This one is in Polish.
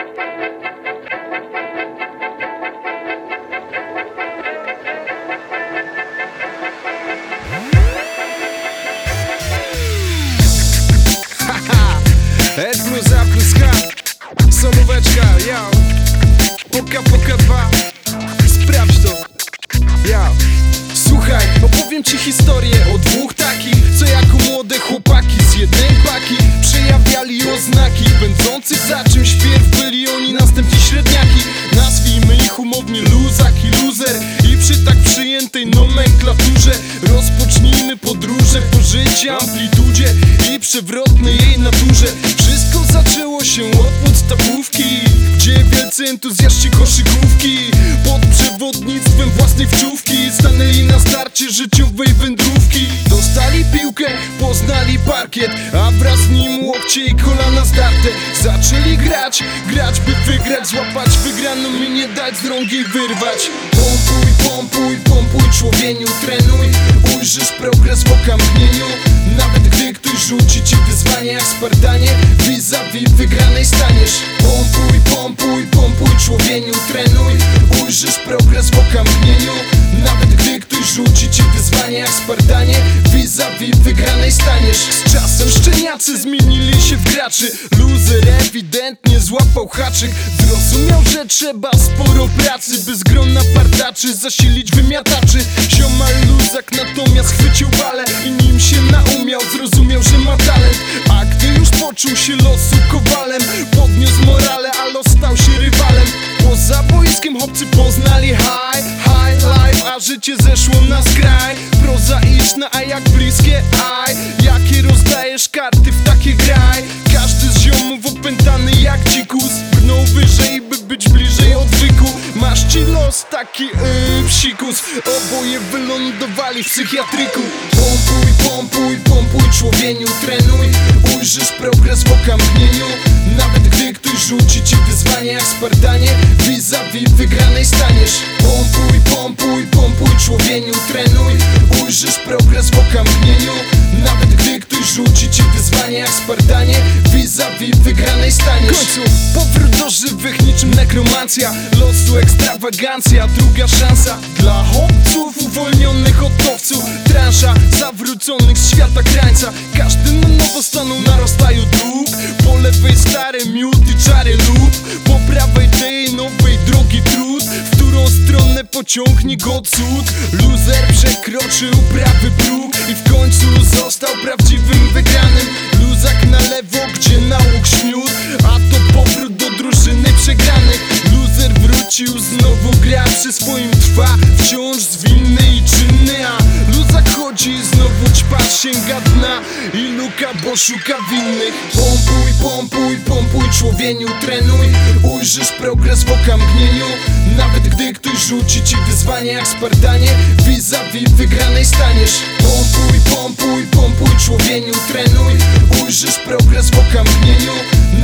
S plus A plus K, solóweczka, yo. Poka 2, sprawdź to, yo. Słuchaj, opowiem ci historię o dwóch takich, co jako młode chłopaki z jednej paki przejawiali oznaki pędzących za czymś. Wpierw byli oni, następnie średniaki. Nazwijmy ich umownie luzak i luzer. I przy tak przyjętej nomenklaturze rozpocznijmy podróże po życie, amplitudzie i przewrotnej jej naturze. Wszystko zaczęło się od podstawówki, gdzie wielcy entuzjaści koszykówki pod przewodnictwem własnej wczówki stanęli na starcie życiowej wędrówki. Dostali piłkę, poznali parkiet, a wraz z nim łokcie i kolana zdarte. Zaczęli grać, by wygrać, złapać wygraną i nie dać z rąk jej wyrwać. Pompuj człowieniu, trenuj, ujrzysz progres w okamgnieniu. Nawet gdy ktoś rzuci ci wyzwanie jak Spartanie, vis-a-vis wygranej staniesz. Pompuj człowieniu, trenuj, ujrzysz progres w okamgnieniu. Nawet gdy ktoś rzuci ci wyzwanie jak Spartanie, vis-a-vis wygranej staniesz. Z czasem szczeniacy zmienili się w graczy. Luzer ewidentnie złapał haczyk. Zrozumiał, że trzeba sporo pracy, by z grona partaczy zasilić wymiataczy. Ziomal luzak natomiast chwycił balę i nim się naumiał, zrozumiał, że ma talent. A gdy już poczuł się losu kowalem, podniósł morale, a los stał się rywalem. Poza boiskiem chłopcy poznali high life, a życie zeszło na skraj. Prozaiczne, a jak bliskie aj. Jakie rozdajesz karty, w takie graj. Każdy z ziomów opętany jak dzikus brnął wyżej, by być bliżej odwyku. Masz ci los taki psikus. Oboje wylądowali w psychiatryku. Pompuj człowieniu, trenuj, ujrzysz progres w okamgnieniu. Nawet gdy ktoś rzuci ci wyzwanie jak Spartanie, vis-a-vis wygranej staniesz. Pompuj człowieniu, trenuj, ujrzysz progres w okamgnieniu. Nawet gdy ktoś rzuci ci wyzwanie jak Spartanie, vis-a-vis wygranej staniesz. W końcu powrót do żywych niczym nekromancja, losu ekstrawagancja, druga szansa dla chłopców uwolnionych od owców. Transza zawróconych z świata krańca. Każdy na nowo stanął na rozstaju dróg. Po lewej stare miód i czary lub po prawej tej nowej drogi trud. W którą stronę pociągnie go cud. Luzer przekroczył prawy próg i w końcu został prawdziwym wygranym. Luzak na lewo, gdzie nauk śmiód, a to powrót do drużyny przegranych. Luzer wrócił, znowu gra, przy swoim trwa, wciąż zwinny i czynny. A luzak chodzi, znowu ćpacz sięga dna i luka, bo szuka winnych. Pompuj człowieniu, trenuj, ujrzysz progres w okamgnieniu. Nawet gdy ktoś rzuci ci wyzwanie jak Spartanie, vis-a-vis wygranej staniesz. Pompuj człowieniu, trenuj, ujrzysz progres w okamgnieniu.